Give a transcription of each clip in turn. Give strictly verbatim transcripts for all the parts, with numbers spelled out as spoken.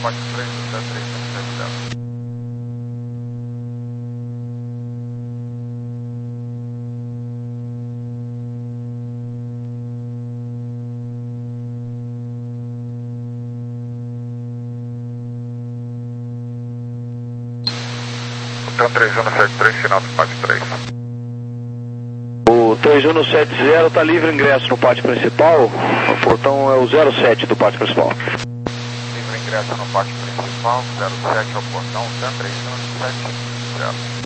quatro três, zero três sete zero. Então três um sete três, final do pátio três. O três um sete zero está livre ingresso no pátio principal, o portão é o zero sete do pátio principal. Livre ingresso no pátio principal, zero sete ao portão, três um sete zero.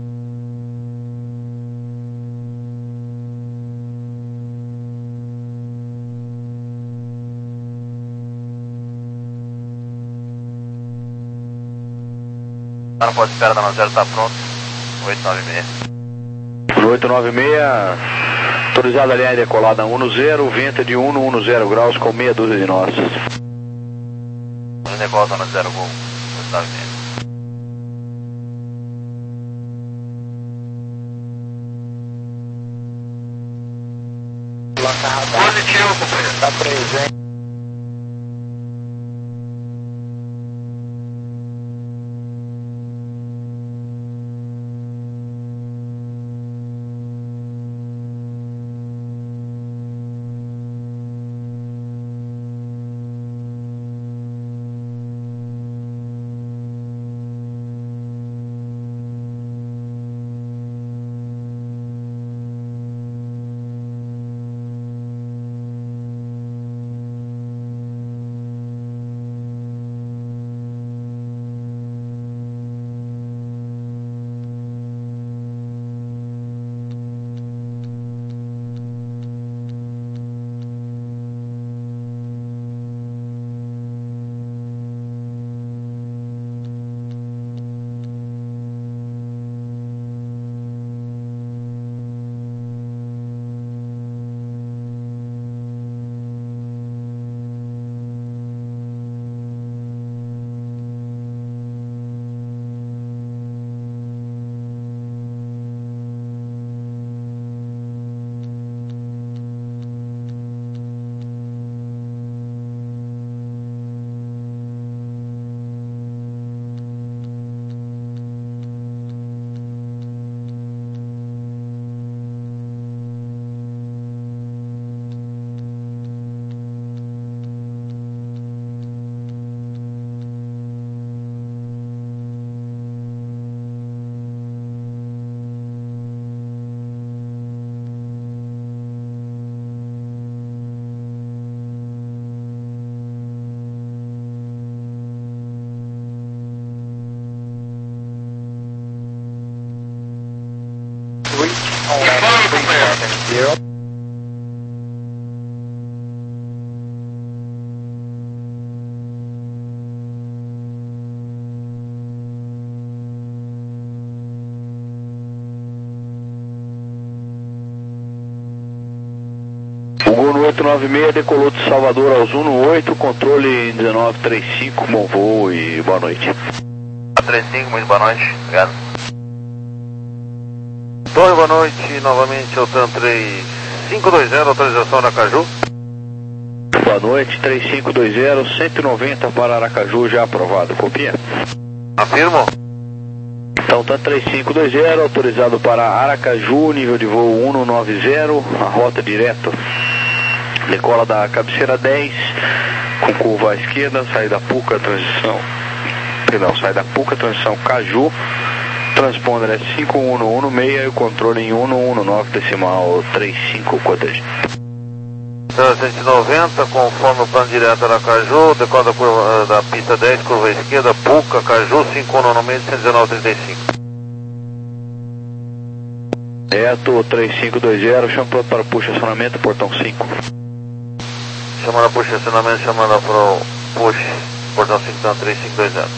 Tá no ponto de espera da nove zero, tá pronto. oito nove seis. oito nove seis, autorizada a linha decolada um no zero, vento de um no zero graus com meia dúzia de nós. Decola zona zero gol, oito nove seis. Positivo, companheiro. Tá presente. Zero. O Gol no oito nove seis decolou de Salvador aos um no oito, controle dezenove trinta e cinco, bom voo e boa noite. trinta e cinco, muito boa noite, obrigado. Torre, boa noite, novamente ao TAM três cinco dois zero, autorização Aracaju. Boa noite, três cinco dois zero, cento e noventa para Aracaju, já aprovado, copia? Afirmo. Então TAM três cinco dois zero, autorizado para Aracaju, nível de voo um nove zero, a rota direto. Decola da cabeceira dez, com curva à esquerda, saída Puca, transição, perdão, saída Puca, transição Caju. Transponder é cinco um um um seis e o controle em um um nove decimal trinta e cinco, cortejo. cento e noventa, conforme o plano direto Aracaju, decola da, curva, da pista dez, curva à esquerda, Puca, Caju, cinco um um seis, cento e dezenove trinta e cinco. Reto três cinco dois zero, chama pronto para puxa acionamento, portão cinco. Chamando a puxa acionamento, chamando para o push, portão cinco, três cinco dois zero.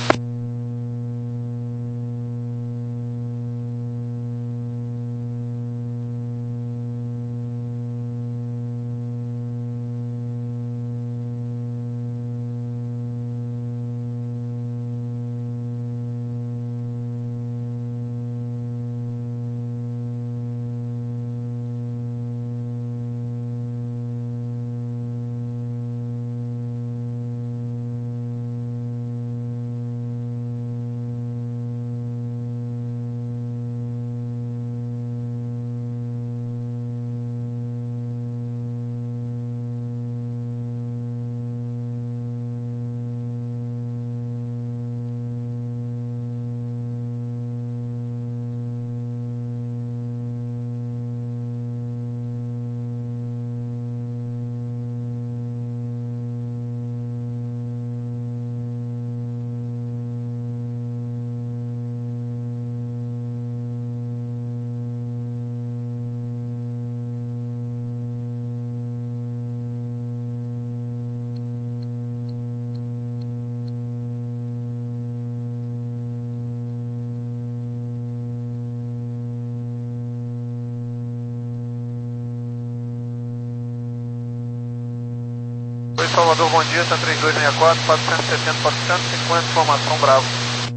Salvador, bom dia, cento e trinta e dois sessenta e quatro, quatrocentos e setenta, quatrocentos e cinquenta, informação Bravo.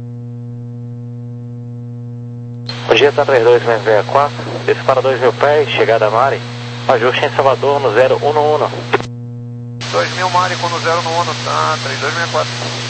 Bom dia, cento e trinta e dois sessenta e quatro, esse para dois mil pés, chegada a Mari, ajuste em Salvador no zero um um. dois mil Mari com no zero um, tá, trinta e dois sessenta e quatro.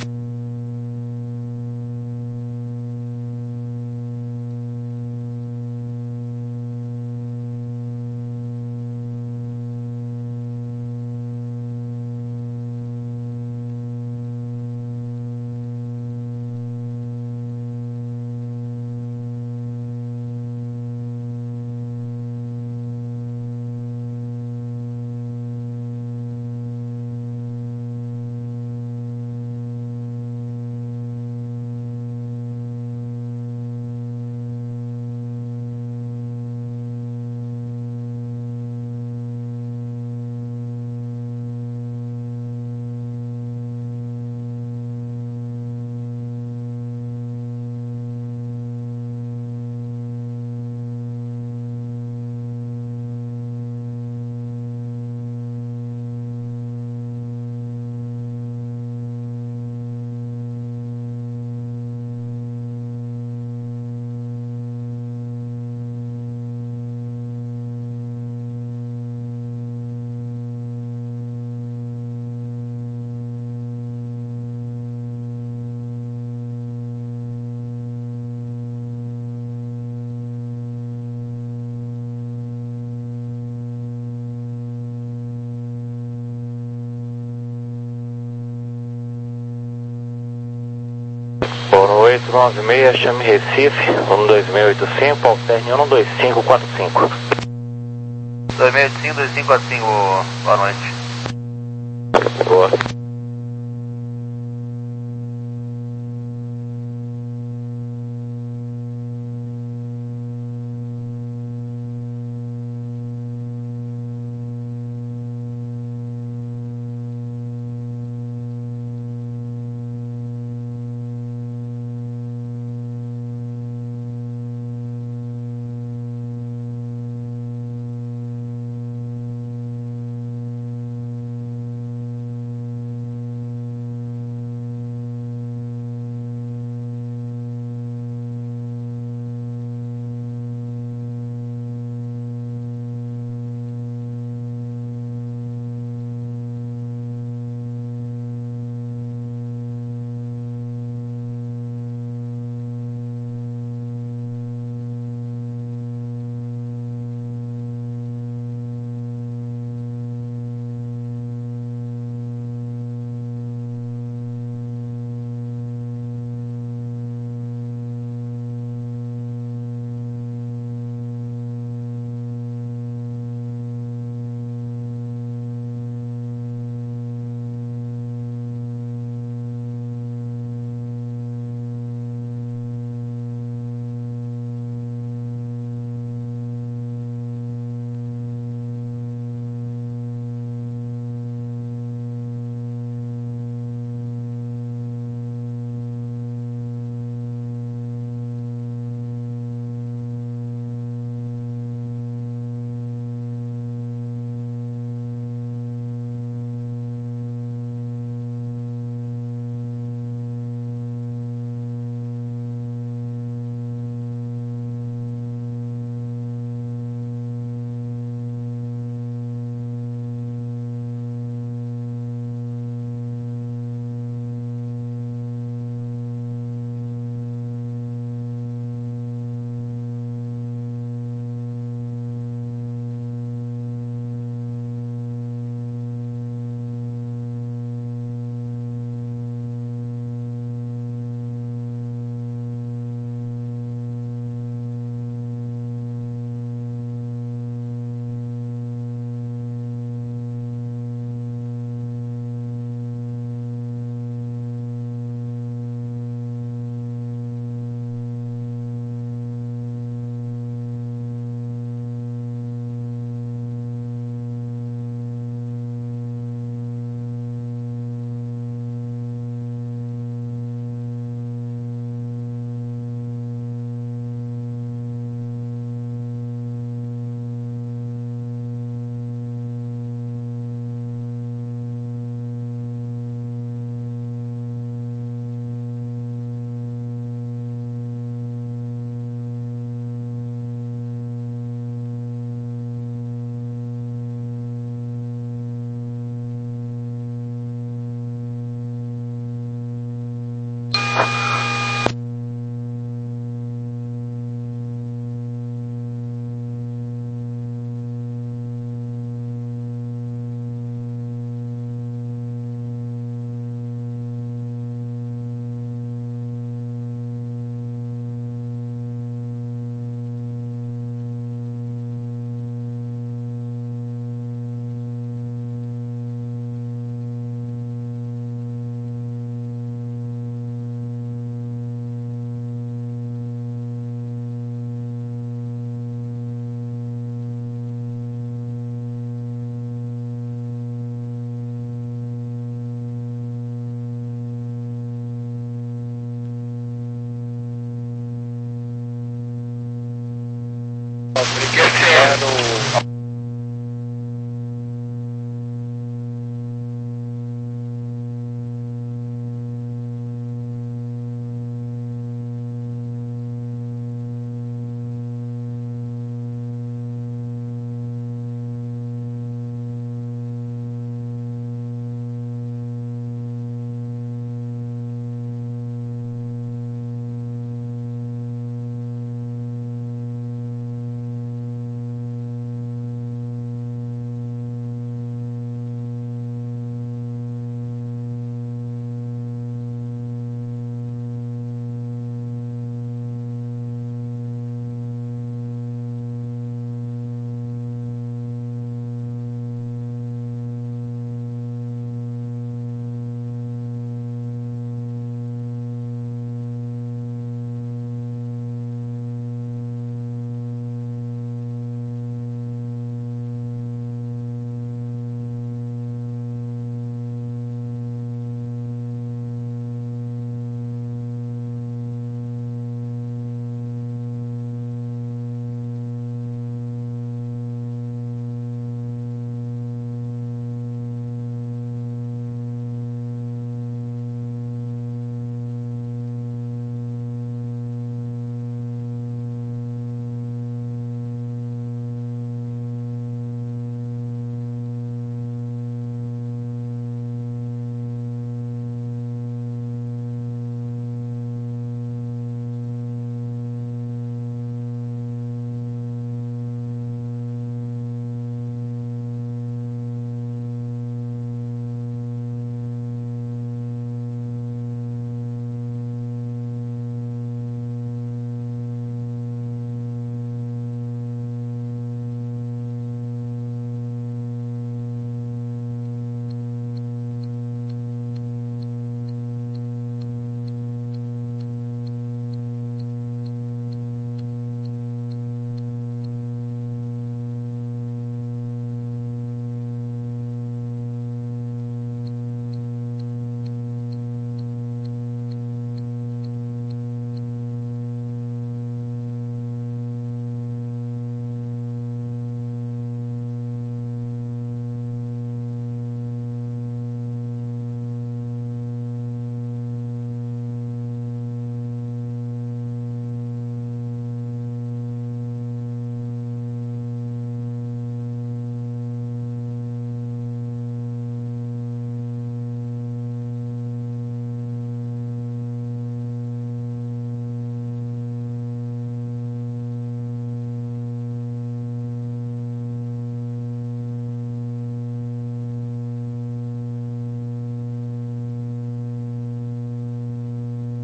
oito nove seis, chame Recife, um dois seis oito cinco, alterne um dois cinco quatro cinco. dois seis oito cinco, dois cinco quatro cinco, boa noite. Boa.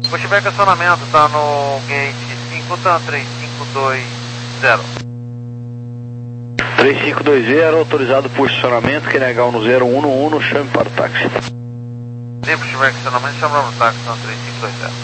Pushback acionamento, tá no gate cinco, tá três cinco dois zero. três cinco dois zero, autorizado por estacionamento, Q N H no zero um um, chame para o táxi. Sim, pushback acionamento, chama no táxi, tá três cinco dois zero.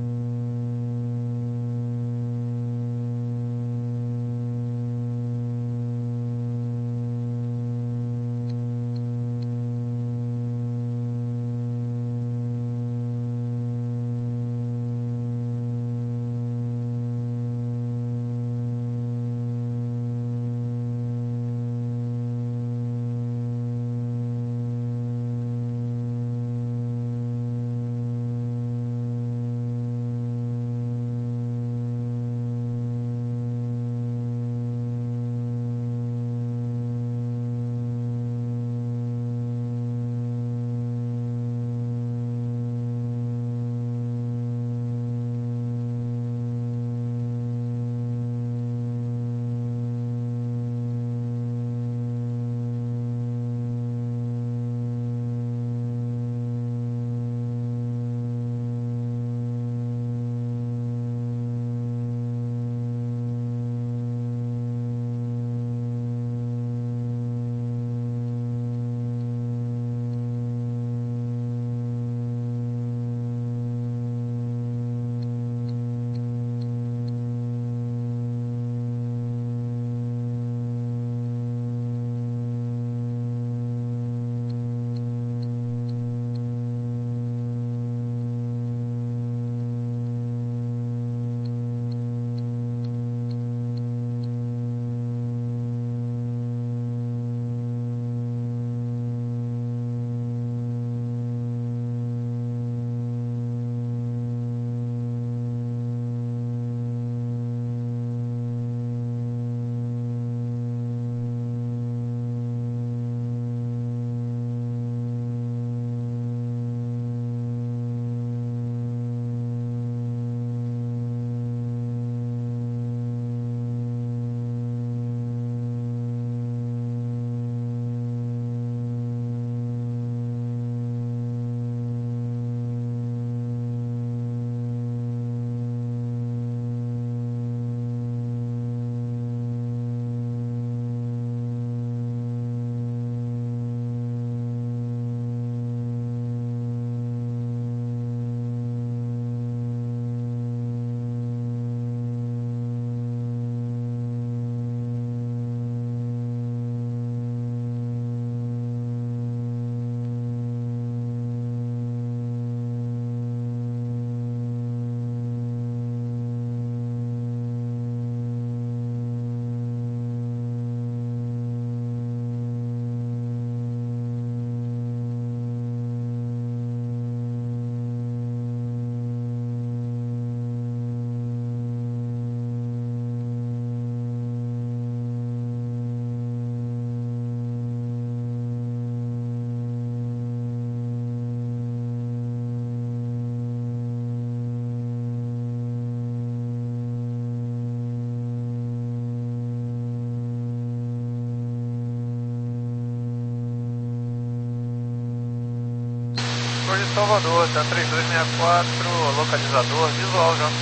Salvador, tá três dois seis quatro, localizador, visual já.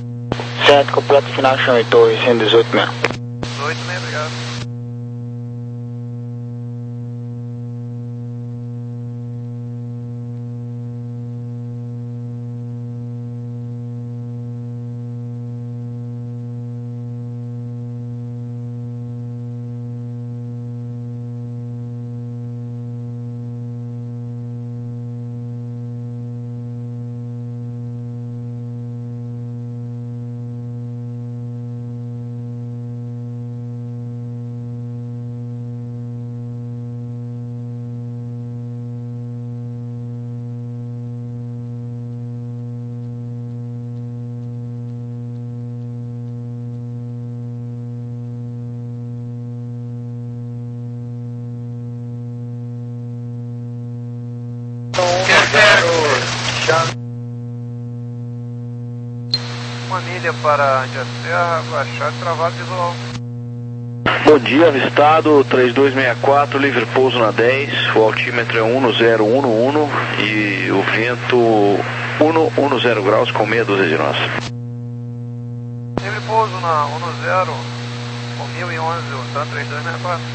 Certo, completo final, chame Torre cento e dezoito mesmo. dezoito, bem, obrigado. Uma milha para Serra, baixar travado visual. Bom dia, avistado três dois seis quatro, livre pouso na dez, o altímetro é um zero um um e o vento um zero graus com meia dúzia de nós. Livre pouso na um zero com mil e onze, o TAN três dois seis quatro.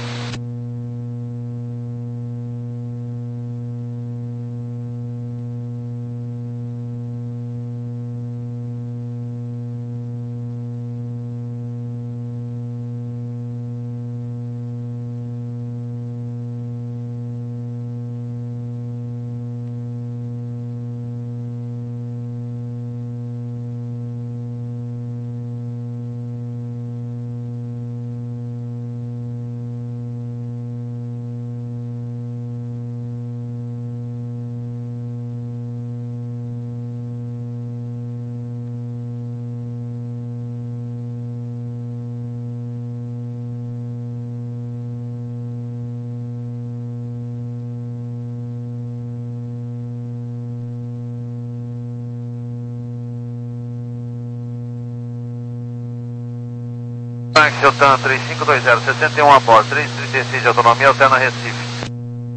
Seu TAN três cinco dois zero, sessenta e um a bordo, três trinta e seis de autonomia, alterna Recife.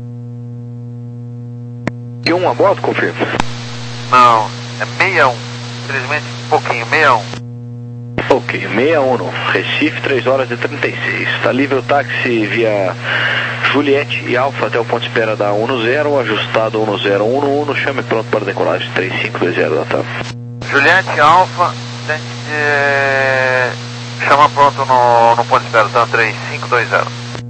E um a bordo, confirma? Não, é sessenta e um, infelizmente um pouquinho, sessenta e um. Ok, sessenta e um, Recife, três horas e trinta e seis. Está livre o táxi via Juliette e Alfa até o ponto de espera da um zero, ajustado um zero um um, chame pronto para decolagem três cinco dois zero da TAM. Juliette Alfa, é... chama pronto no, no ponto de espera, TAM três cinco dois zero.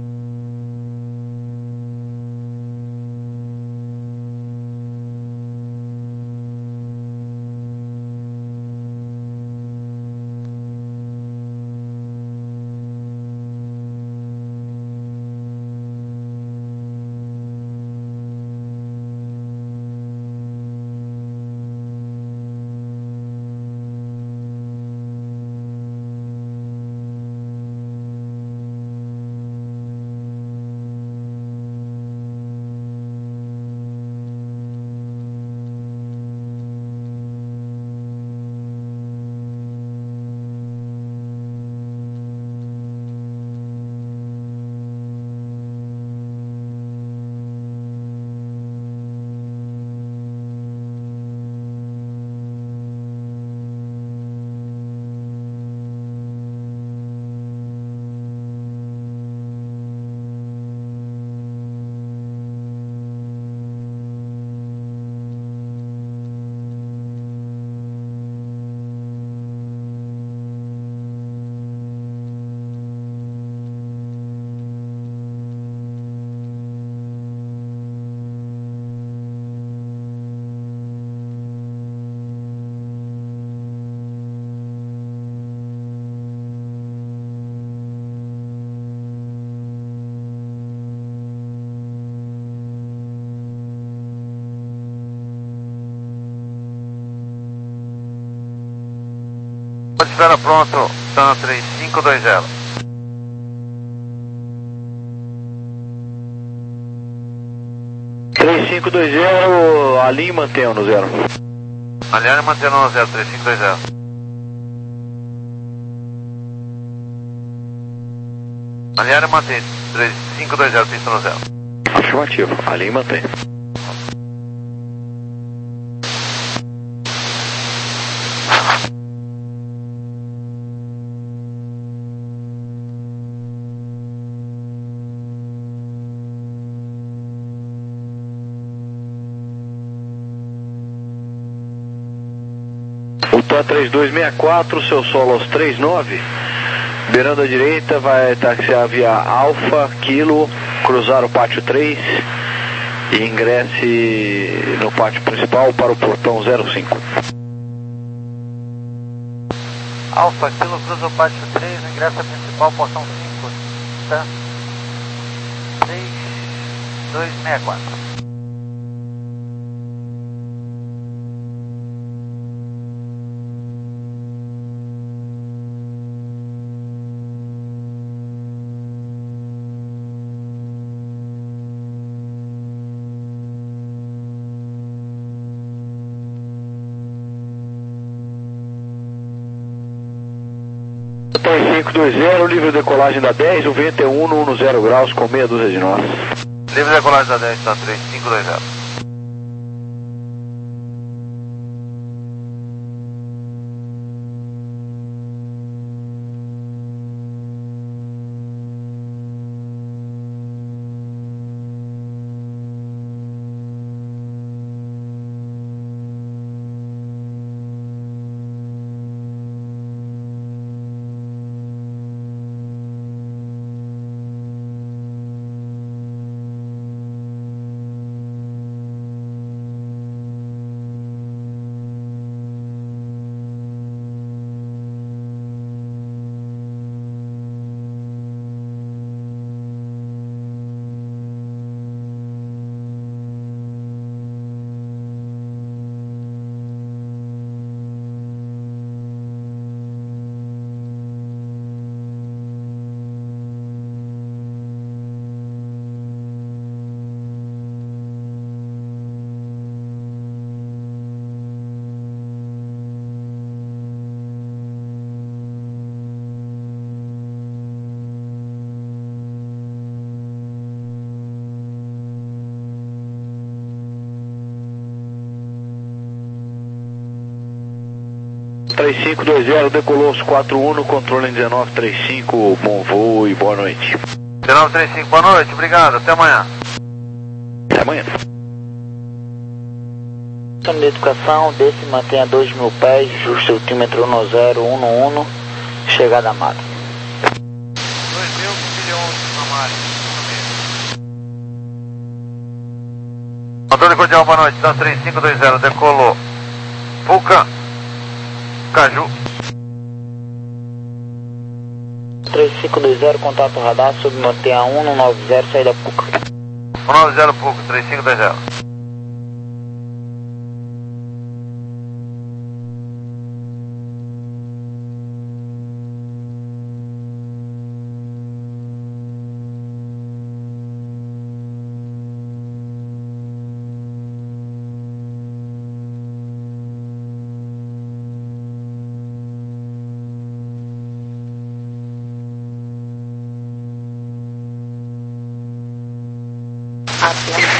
Espera pronto, TAN três cinco dois zero. três cinco dois zero, alinhe e mantenha no zero. Alinhar e manter no zero, três cinco dois zero. Alinhar e manter, três cinco dois zero, pista no zero. Afirmativo, alinhe e mantenha. O TAN três dois seis quatro, seu solo aos trinta e nove, beirando à direita, vai taxiar via Alfa, Kilo, cruzar o pátio três e ingresse no pátio principal para o portão zero cinco. Alfa, Kilo, cruza o pátio três, ingressa principal, portão cinco, TAN três dois seis quatro. três cinco dois zero, livre decolagem da dez, o vento é um no um zero graus com meia dúzia de nós. Livre decolagem da dez, TAN três cinco dois zero. três cinco dois zero, decolou os quatro um, controle em dezenove trinta e cinco, bom voo e boa noite. dezenove trinta e cinco, boa noite, obrigado, até amanhã. Até amanhã. Câmbio de educação, desce e mantenha dois mil pés, justo altímetro no zero um um, chegada a Mari. dois mil milhões na Mari. Antônio Cordial, boa noite, Dan três cinco dois zero, decolou. Puca, Caju. três cinco dois zero, contato radar, submantenha um nove zero, saída Puca. um nove zero Puca, três cinco dois zero. Atenção.